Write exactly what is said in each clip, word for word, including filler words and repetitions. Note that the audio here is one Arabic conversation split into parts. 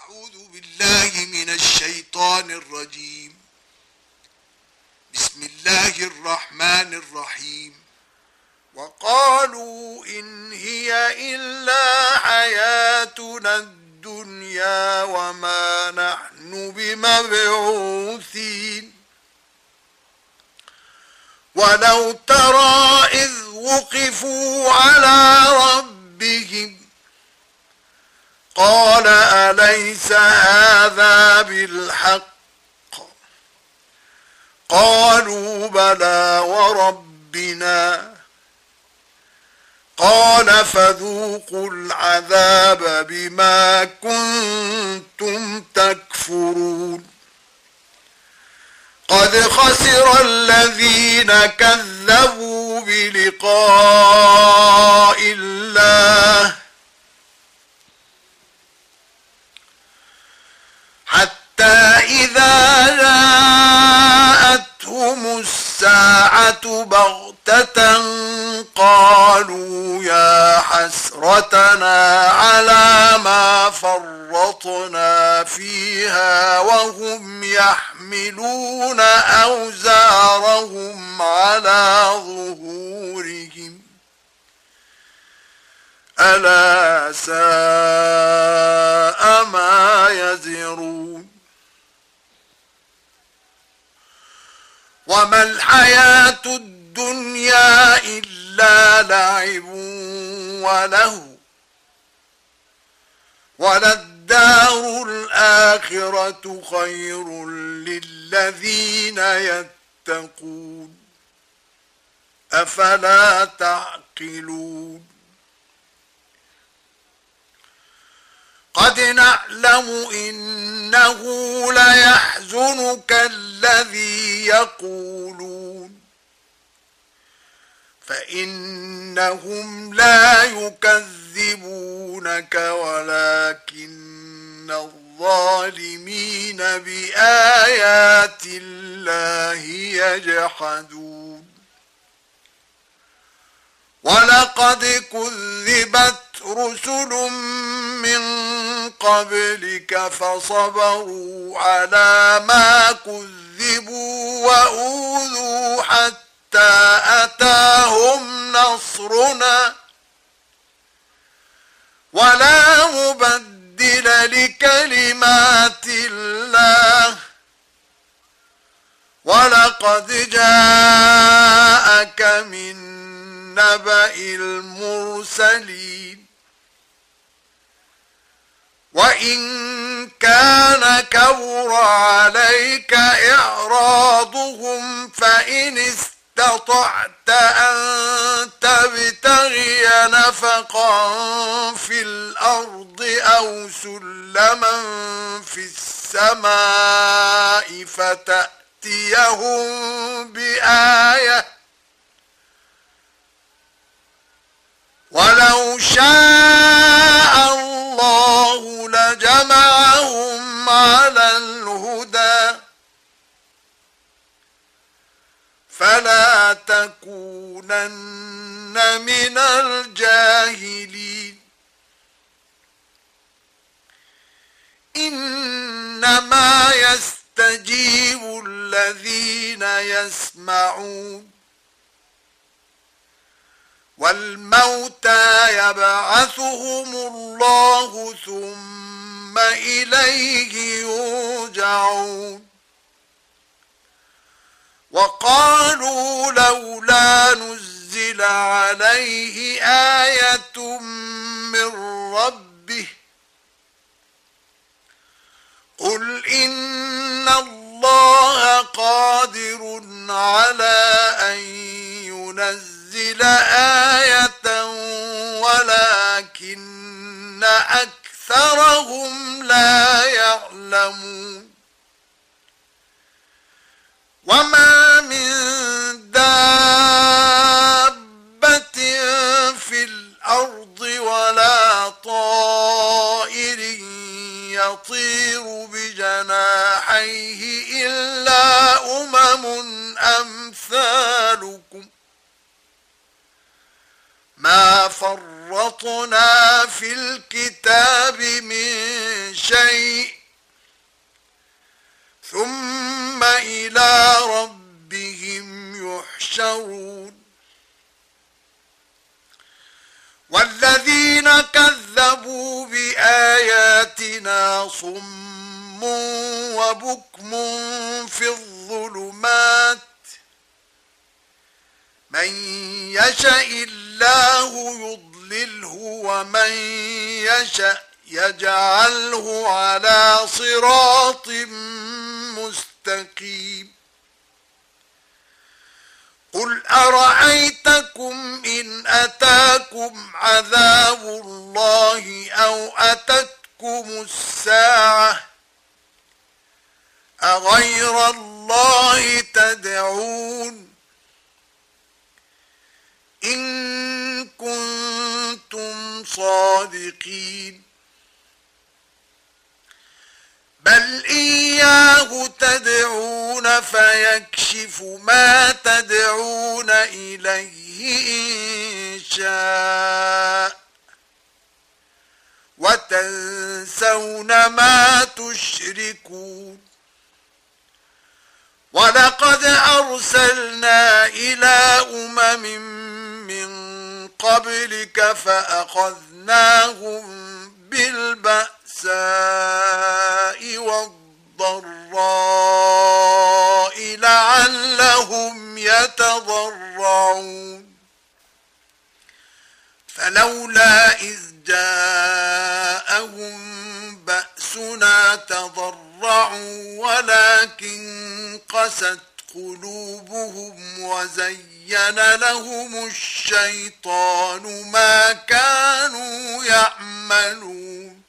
أعوذ بالله من الشيطان الرجيم. بسم الله الرحمن الرحيم. وقالوا إن هي إلا حياتنا الدنيا وما نحن بمبعوثين. ولو ترى إذ وقفوا على ربهم قال أليس هذا بالحق؟ قالوا بلى وربنا. قال فذوقوا العذاب بما كنتم تكفرون. قد خسر الذين كذبوا بلقاء الله حتى إذا جاءتهم الساعة بغتة قالوا يا حسرتنا على ما فرطنا فيها وهم يحملون أوزارهم على ظهورهم ألا ساء ما يزرون. وما الحياة الدنيا إلا لعب وله وللدار الآخرة خير للذين يتقون أفلا تعقلون. قد نعلم إنه ليحزنك الذي يقولون فإنهم لا يكذبونك ولكن الظالمين بآيات الله يجحدون. ولقد كذبت رسل من قبلك فصبروا على ما كذبوا وأوذوا حتى أتاهم نصرنا ولا مبدل لكلمات الله. ولقد جاءك من نبأ المرسلين. وإن كان كبر عليك إعراضهم فإن استطعت أن تبتغي نفقا في الأرض أو سلما في السماء فتأتيهم بآية ولو شاء الله لجمعهم على الهدى فلا تكونن من الجاهلين. إنما يستجيب الذين يسمعون والموتى يبعثهم الله ثم إليه يرجعون. وقالوا لولا نزل عليه آية من ربه قل إن الله قادر على أن ينزل آية ولكن أكثرهم لا يعلمون. وما من دابة في الأرض ولا طائر يطير بجناحيه إلا أمم أمثالكم ما فرطنا في الكتاب من شيء شيء ثم إلى ربهم يحشرون والذين كذبوا بآياتنا صم وبكم في الظلمات من يشاء الله يضلله ومن يشاء يجعله على صراط مستقيم قل أرأيتكم إن أتاكم عذاب الله أو أتتكم الساعة أغير الله تدعون إن كنتم صادقين بل إياه تدعون فيكشف ما تدعون إليه إن شاء وتنسون ما تشركون ولقد أرسلنا إلى أمم من قبلك فأخذناهم بالبأساء والضراء لعلهم يتضرعون فلولا إذ جاءهم بأسنا تضرعوا ولكن قست قلوبهم وزين لهم الشيطان ما كانوا يعملون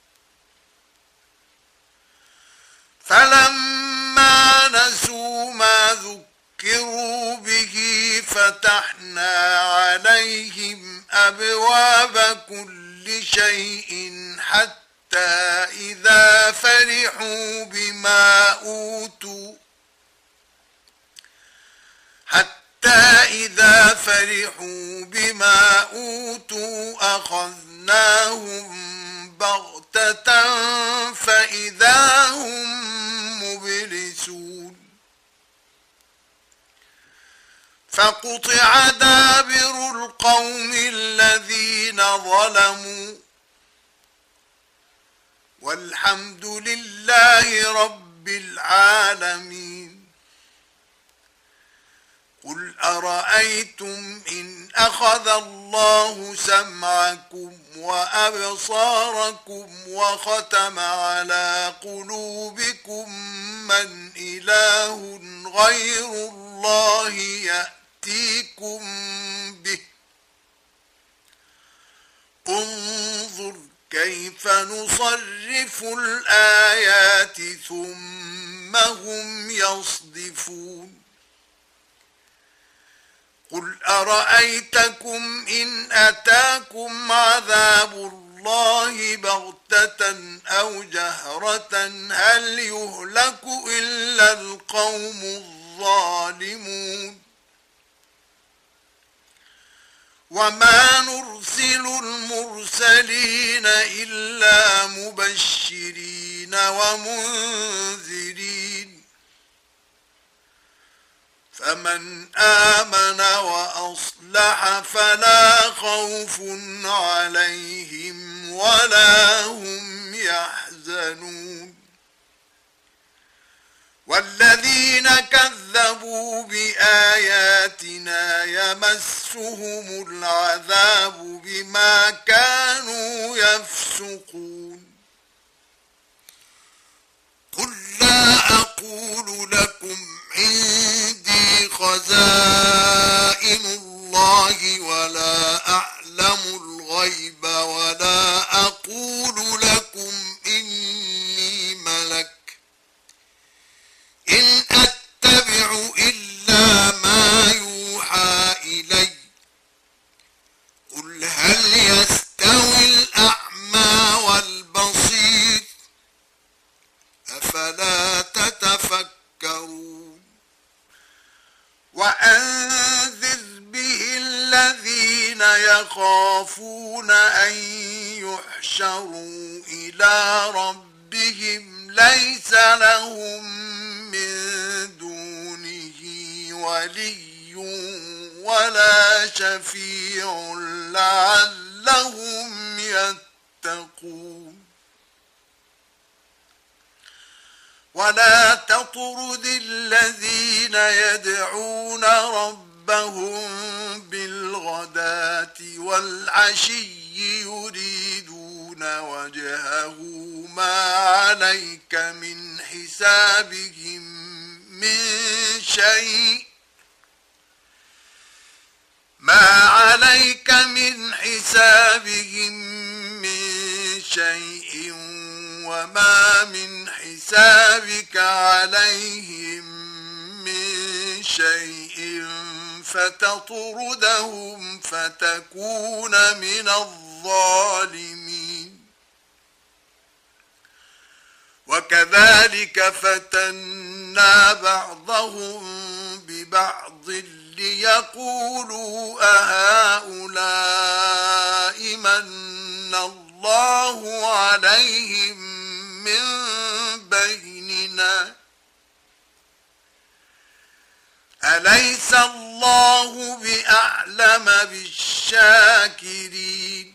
فلما نسوا ما ذكروا به فتحنا عليهم أبواب كل شيء حتى إذا فرحوا بما أوتوا حتى إذا فرحوا بما أوتوا أخذناهم بغتة فإذا هم مبلسون فقطع دابر القوم الذين ظلموا والحمد لله رب العالمين قل أرأيتم إن أخذ الله سمعكم وأبصاركم وختم على قلوبكم من إله غير الله يأتيكم به انظر كيف نصرف الآيات ثم هم يصدفون قل أرأيتكم إن أتاكم عذاب الله بغتة أو جهرة هل يهلك إلا القوم الظالمون وما نرسل المرسلين إلا مبشرين ومنذرين فمن آمن وأصلح فلا خوف عليهم ولا هم يحزنون والذين كذبوا بآياتنا يمسهم العذاب بما كانوا يفسقون قل لا أقول لكم عندي خزائن الله ولا أعلم الغيب ولا أقول لكم إني ملك إن أتبع إلا ما يوحى إلي قل هل يستوي الأعمى والبصير أفلا تتفكرون وأنذر به الذين يخافون أن يحشروا إلى ربهم حسابهم ليس لهم من دونه ولي ولا شفيع لعلهم يتقون ولا تطرد الذين يدعون ربهم بالغداة والعشي يريدون وجهه ما عليك من حسابهم من شيء ما عليك من حسابهم من شيء وما من حسابك عليهم من شيء فتطردهم فتكون من الظالمين وكذلك فتنا بعضهم ببعض ليقولوا أهؤلاء من الله عليهم من بيننا أليس الله بأعلم بالشاكرين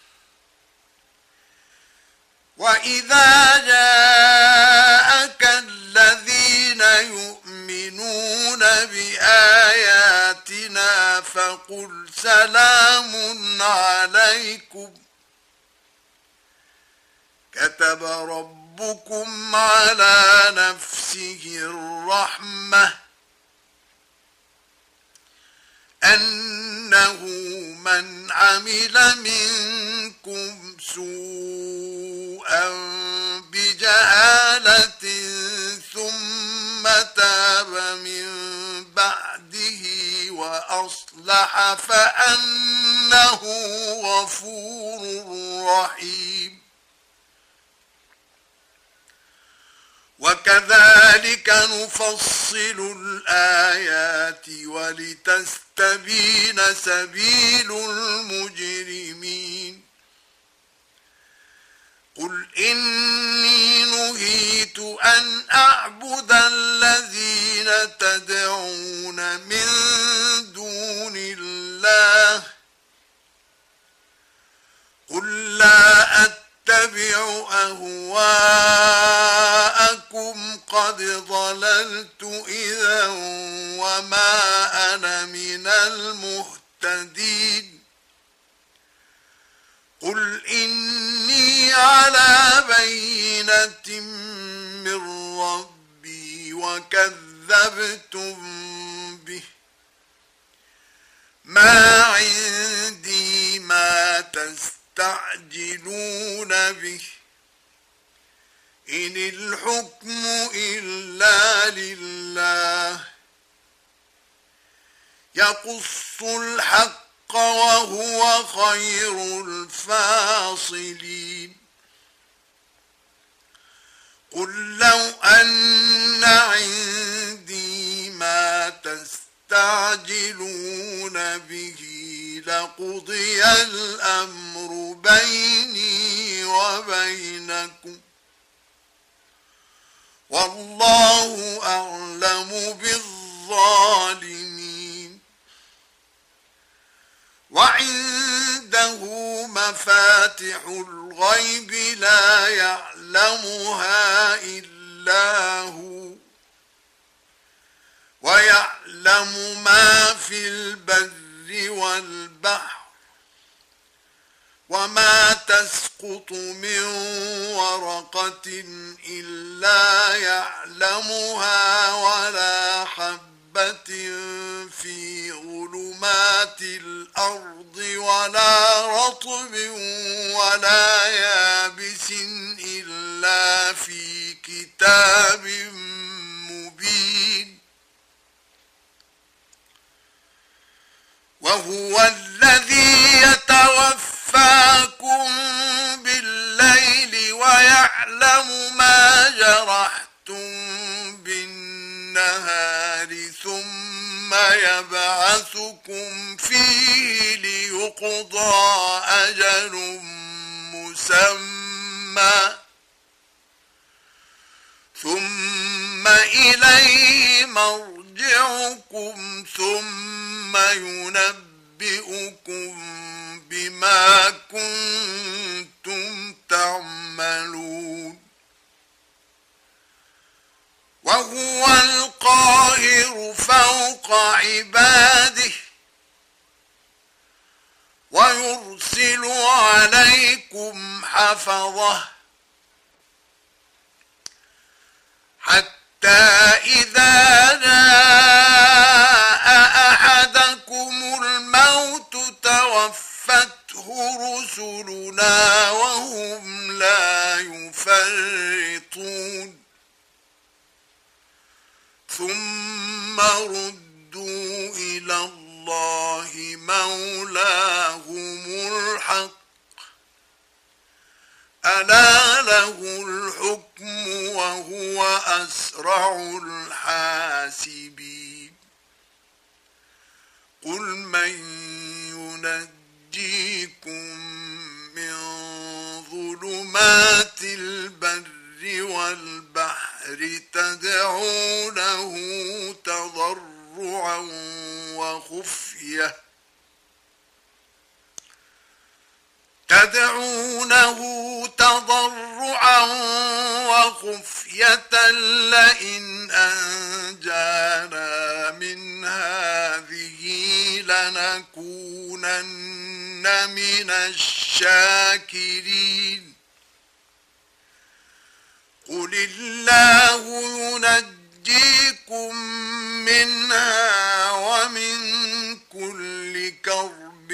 وإذا جاءك الذين يؤمنون بآياتنا فقل سلام عليكم كتب ربكم على نفسه الرحمة أنه من عمل منكم سوءا بجهالة ثم تاب من بعده وأصلح فأنه غفور رحيم وكذلك نفصل الآيات ولتستبين سبيل المجرمين قل إني نهيت أن أعبد الذين تدعون من دون الله قل لا أتبع أهواءكم قد ضللت إذا وما أنا من المهتدين قل إني على بينة من ربي وكذبتم به ما عندي ما تستعجلون به إن الحكم إلا لله يقص الحق وهو خير الفاصلين قل لو أن عندي ما تستعجلون به لقضي الأمر بيني وبينكم والله أعلم بالظالمين وعنده مفاتح الغيب لا يعلمها إلا هو ويعلم ما في البر والبحر وما تسقط من ورقة إلا يعلمها ولا حبة في ظلمات الأرض ولا رطب ولا يابس إلا في كتاب مبين وهو الذي يتوفاكم بالليل ويعلم ما جرحتم بالنهار ثم يبعثكم فيه ليقضى أجل مسمى إليه مرجعكم ثم ينبئكم بما كنتم تعملون وهو القاهر فوق عباده ويرسل عليكم حفظه حتى إذا جاء أحدكم الموت توفته رسلنا وهم لا يفرطون ثم ردوا إلى الله مولاهم الحق ألا له الحكم وهو أسرع الحاسبين قل من ينجيكم من ظلمات البر والبحر تدعونه تضرعا وخفية تدعونه تضرعا وخفية لئن أنجانا من هذه لنكونن من الشاكرين قل الله ينجيكم منها ومن كل كرب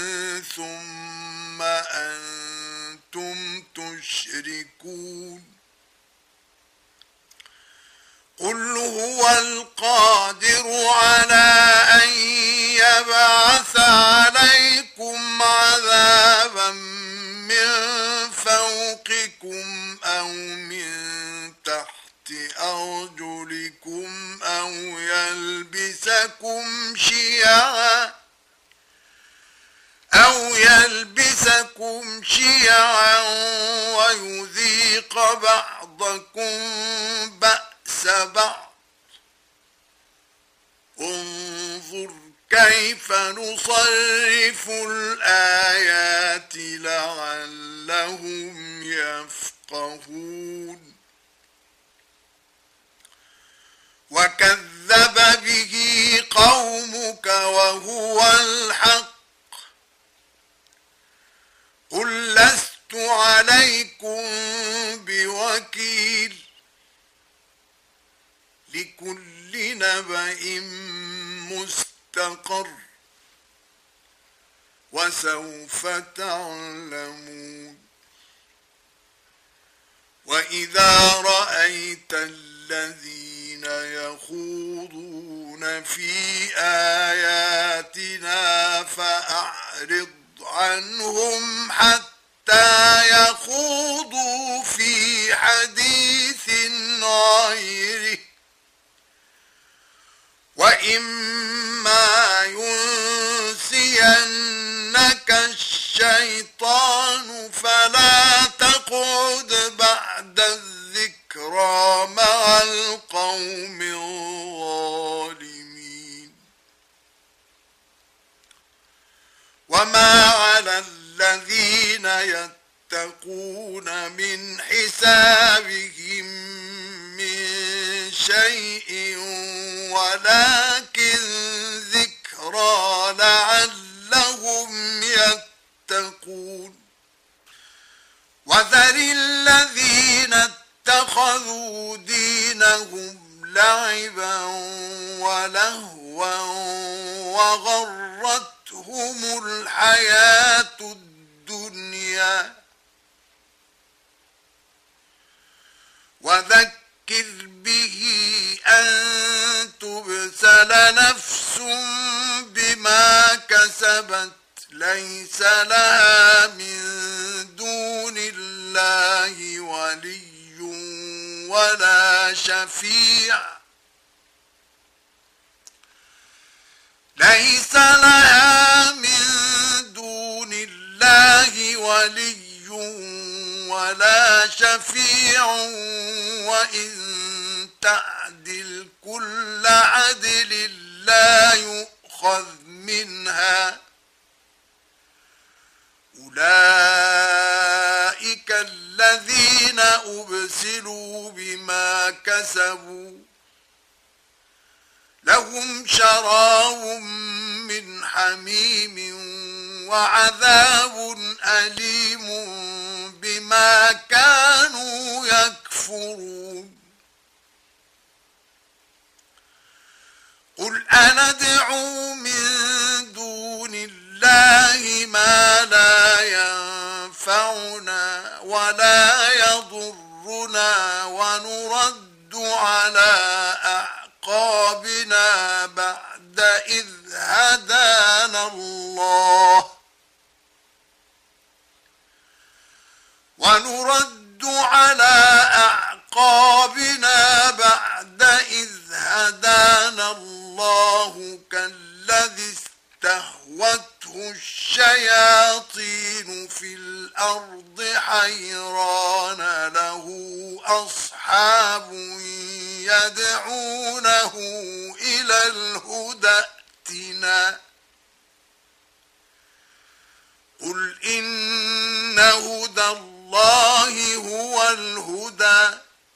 ثم أنتم تشركون قل هو القادر على أن يبعث عليكم عذابا من فوقكم أو من تحت أرجلكم أو يلبسكم شيعا أو يلبسكم شيعا ويذيق بعضكم بأس بعض انظر كيف نصرف الآيات لعلهم يفقهون وكذب به قومك وهو الحق قل لست عليكم بوكيل لكل نبأ مستقر وسوف تعلمون وإذا رأيت الذين يخوضون في آياتنا فأعرض عنهم حتى يخوضوا في حديث غيره وإما ينسينك الشيطان فلا تقعد بعد الذكرى مع القوم الظالمين وما على الذين يتقون من حسابهم من شيء ولكن ذكرى لعلهم يتقون وذر الذين اتخذوا دينهم لعبا ولهوا وغرتهم الحياة الدنيا وذكر به أن تبسل نفس بما كسبت ليس لها من دون الله ولي ولا شفيع ليس لها من دون الله ولي ولا شفيع وإن تعد تعدل كل عدل لا يؤخذ منها أولئك الذين أبسلوا بما كسبوا لهم شراب من حميم وعذاب أليم بما كانوا يكفرون قل أندعو من دون الله ما لا ينفعنا ولا يضرنا ونرد على أعقابنا بعد إذ هدانا الله ونرد على أعقابنا بعد إذ هدانا الله كالذي استهوته الشياطين في الأرض حيران له أصحاب يدعونه إلى الهدى ائتنا قل إن هدى الله هو الهدى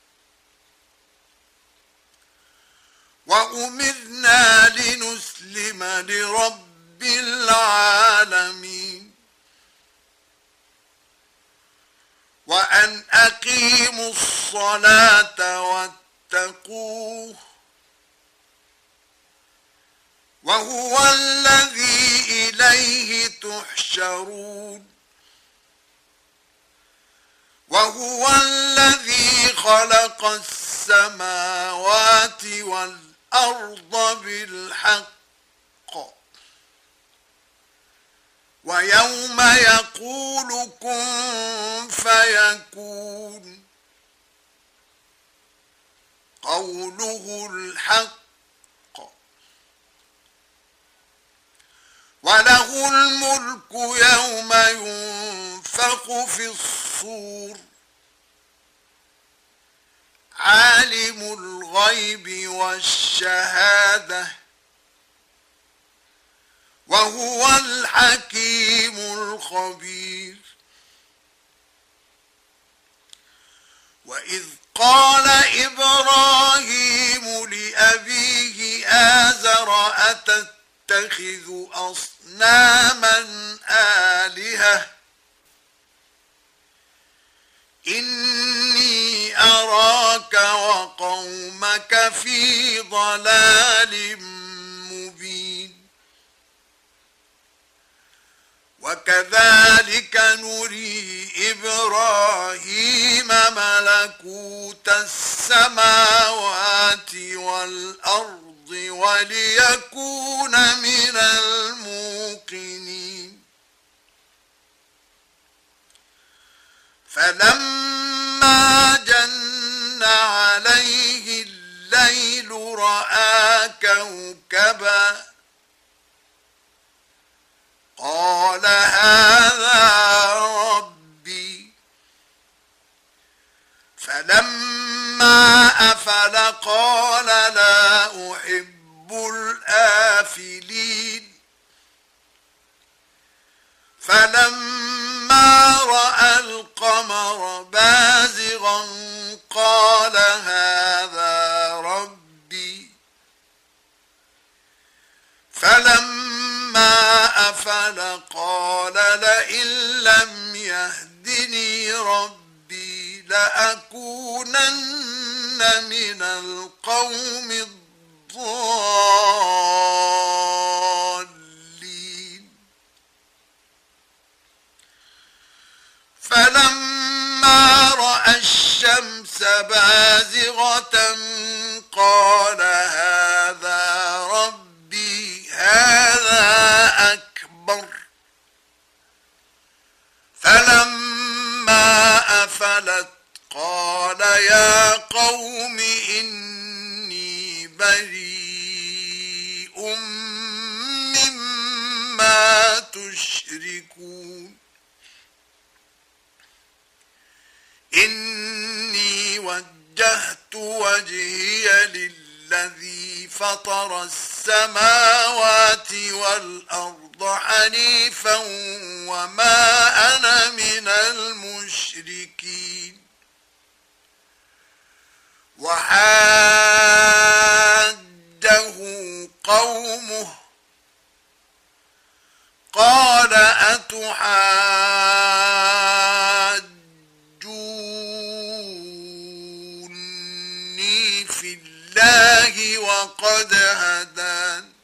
وأمرنا لنسلم لرب العالمين وأن أقيموا الصلاة واتقوه وهو الذي إليه تحشرون وهو الذي خلق السماوات والأرض بالحق ويوم يقول كن فيكون قوله الحق وله الملك يوم ينفخ في الصور عالم الغيب والشهادة وهو الحكيم الخبير وإذ قال إبراهيم لأبيه آزر أتتخذ أصناما آلهة إني أراك وقومك في ضلال مبين وكذلك نري إبراهيم ملكوت السماوات والأرض وليكون من الموقنين فلما جن عليه الليل رأى كوكبا قال هذا ربي فلما أفل قال لا أحب الآفلين فلما رأى القمر بازغا قال هذا ربي فلما أفل قال لئن لم يهدني ربي لأكونن من القوم الضالين فلما رأى الشمس بازغة قال هذا ربي هذا أكبر فلما أفلت قال يا قوم إني بريء مما تشركون إني وجهت وجهي لله الذي فطر السماوات والأرض حنيفا وما أنا من المشركين. وحاده قومه قال أتحاجوني في الله وقد هدان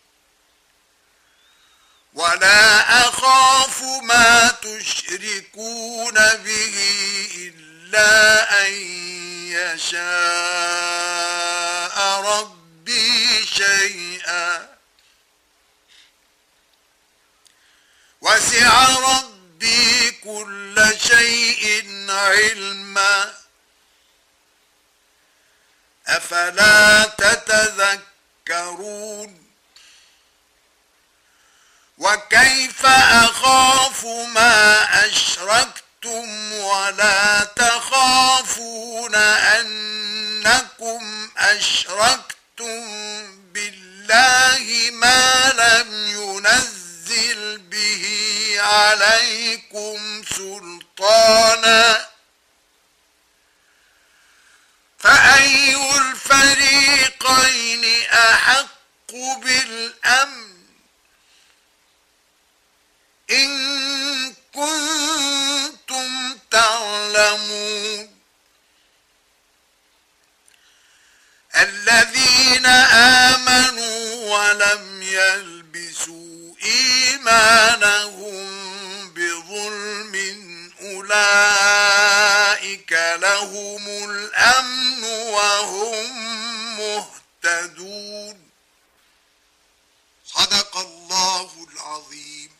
ولا أخاف ما تشركون به إلا أن يشاء ربي شيئا وسع ربي كل شيء علما أفلا تتذكرون. وكيف أخاف ما أشركتم ولا تخافون أنكم أشركتم بالله ما لم ينزل به عليكم سلطانا فأي الفريقين أحق بالأمن إن كنتم تعلمون. الذين آمنوا ولم يلبسوا إيمانهم بظلم أولئك لهم الأمن وهم مهتدون. صدق الله العظيم.